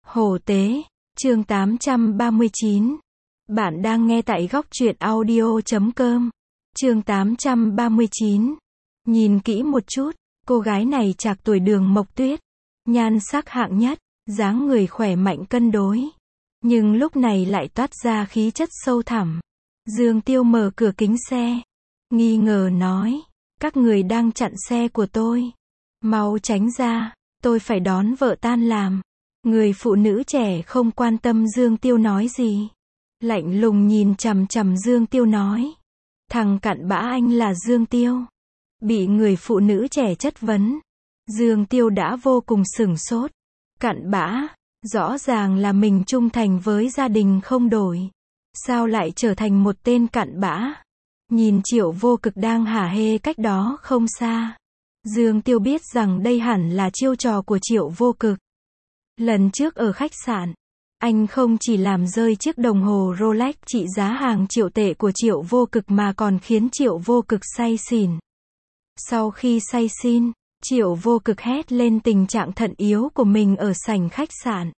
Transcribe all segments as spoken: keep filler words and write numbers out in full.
Hổ tế, chương tám trăm ba mươi chín. Bạn đang nghe tại góc truyện audio chấm com. Chương tám trăm ba mươi chín. Nhìn kỹ một chút, cô gái này trạc tuổi Đường Mộc Tuyết, nhan sắc hạng nhất, dáng người khỏe mạnh cân đối, nhưng lúc này lại toát ra khí chất sâu thẳm. Dương Tiêu mở cửa kính xe, nghi ngờ nói, các người đang chặn xe của tôi, mau tránh ra, tôi phải đón vợ tan làm. Người phụ nữ trẻ không quan tâm Dương Tiêu nói gì, lạnh lùng nhìn chằm chằm Dương Tiêu nói, thằng cặn bã anh là Dương Tiêu. Bị người phụ nữ trẻ chất vấn, Dương Tiêu đã vô cùng sửng sốt. Cặn bã, rõ ràng là mình trung thành với gia đình không đổi, sao lại trở thành một tên cặn bã? Nhìn Triệu Vô Cực đang hả hê cách đó không xa, Dương Tiêu biết rằng đây hẳn là chiêu trò của Triệu Vô Cực. Lần trước ở khách sạn, anh không chỉ làm rơi chiếc đồng hồ Rolex trị giá hàng triệu tệ của Triệu Vô Cực mà còn khiến Triệu Vô Cực say xỉn. Sau khi say xin, Triệu Vô Cực hét lên tình trạng thận yếu của mình ở sảnh khách sạn.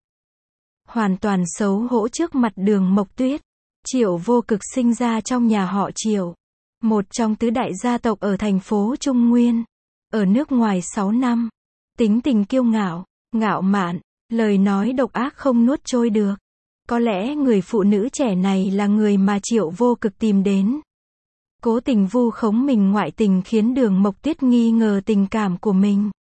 Hoàn toàn xấu hổ trước mặt Đường Mộc Tuyết. Triệu Vô Cực sinh ra trong nhà họ Triệu, một trong tứ đại gia tộc ở thành phố Trung Nguyên. Ở nước ngoài sáu năm, tính tình kiêu ngạo, ngạo mạn, lời nói độc ác không nuốt trôi được. Có lẽ người phụ nữ trẻ này là người mà Triệu Vô Cực tìm đến. Cố tình vu khống mình ngoại tình khiến Đường Mộc Tuyết nghi ngờ tình cảm của mình.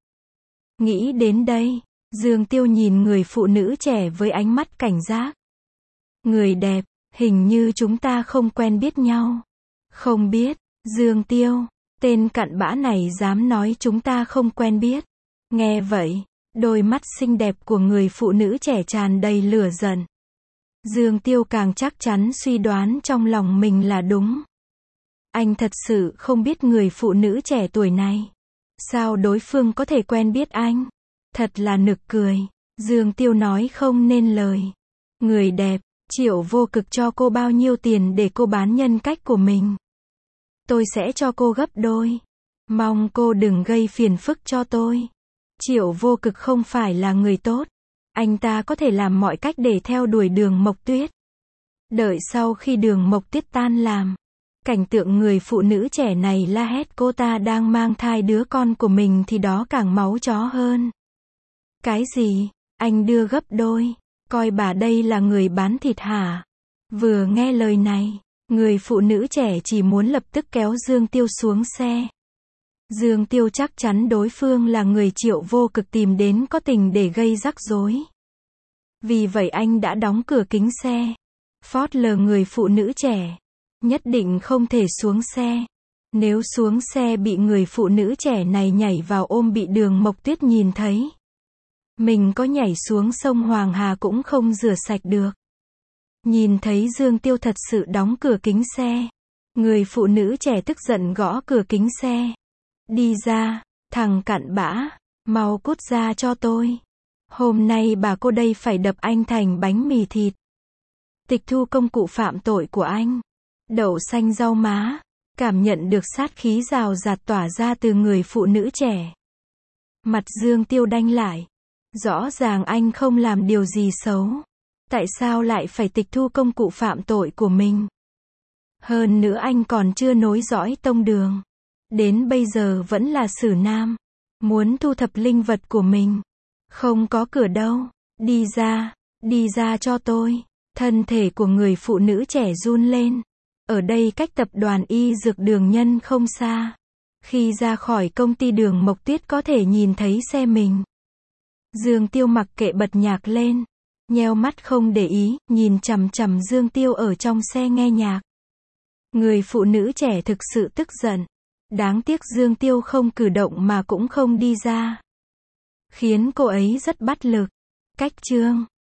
Nghĩ đến đây, Dương Tiêu nhìn người phụ nữ trẻ với ánh mắt cảnh giác. Người đẹp, hình như chúng ta không quen biết nhau. Không biết, Dương Tiêu, tên cặn bã này dám nói chúng ta không quen biết. Nghe vậy, đôi mắt xinh đẹp của người phụ nữ trẻ tràn đầy lửa giận. Dương Tiêu càng chắc chắn suy đoán trong lòng mình là đúng. Anh thật sự không biết người phụ nữ trẻ tuổi này. Sao đối phương có thể quen biết anh? Thật là nực cười. Dương Tiêu nói không nên lời. Người đẹp, Triệu Vô Cực cho cô bao nhiêu tiền để cô bán nhân cách của mình? Tôi sẽ cho cô gấp đôi. Mong cô đừng gây phiền phức cho tôi. Triệu Vô Cực không phải là người tốt. Anh ta có thể làm mọi cách để theo đuổi Đường Mộc Tuyết. Đợi sau khi Đường Mộc Tuyết tan làm, cảnh tượng người phụ nữ trẻ này la hét cô ta đang mang thai đứa con của mình thì đó càng máu chó hơn. Cái gì? Anh đưa gấp đôi? Coi bà đây là người bán thịt hả? Vừa nghe lời này, người phụ nữ trẻ chỉ muốn lập tức kéo Dương Tiêu xuống xe. Dương Tiêu chắc chắn đối phương là người Triệu Vô Cực tìm đến có tình để gây rắc rối. Vì vậy anh đã đóng cửa kính xe, phớt lờ người phụ nữ trẻ. Nhất định không thể xuống xe. Nếu xuống xe bị người phụ nữ trẻ này nhảy vào ôm bị Đường Mộc Tuyết nhìn thấy, mình có nhảy xuống sông Hoàng Hà cũng không rửa sạch được. Nhìn thấy Dương Tiêu thật sự đóng cửa kính xe, người phụ nữ trẻ tức giận gõ cửa kính xe. Đi ra, thằng cặn bã, mau cút ra cho tôi. Hôm nay bà cô đây phải đập anh thành bánh mì thịt. Tịch thu công cụ phạm tội của anh. Đậu xanh rau má, cảm nhận được sát khí rào rạt tỏa ra từ người phụ nữ trẻ. Mặt Dương Tiêu đanh lại. Rõ ràng anh không làm điều gì xấu. Tại sao lại phải tịch thu công cụ phạm tội của mình? Hơn nữa anh còn chưa nối dõi tông đường. Đến bây giờ vẫn là xử nam. Muốn thu thập linh vật của mình. Không có cửa đâu. Đi ra, đi ra cho tôi. Thân thể của người phụ nữ trẻ run lên. Ở đây cách tập đoàn Y Dược Đường Nhân không xa. Khi ra khỏi công ty Đường Mộc Tuyết có thể nhìn thấy xe mình. Dương Tiêu mặc kệ bật nhạc lên, nheo mắt không để ý, nhìn chằm chằm Dương Tiêu ở trong xe nghe nhạc. Người phụ nữ trẻ thực sự tức giận. Đáng tiếc Dương Tiêu không cử động mà cũng không đi ra, khiến cô ấy rất bất lực. Cách chương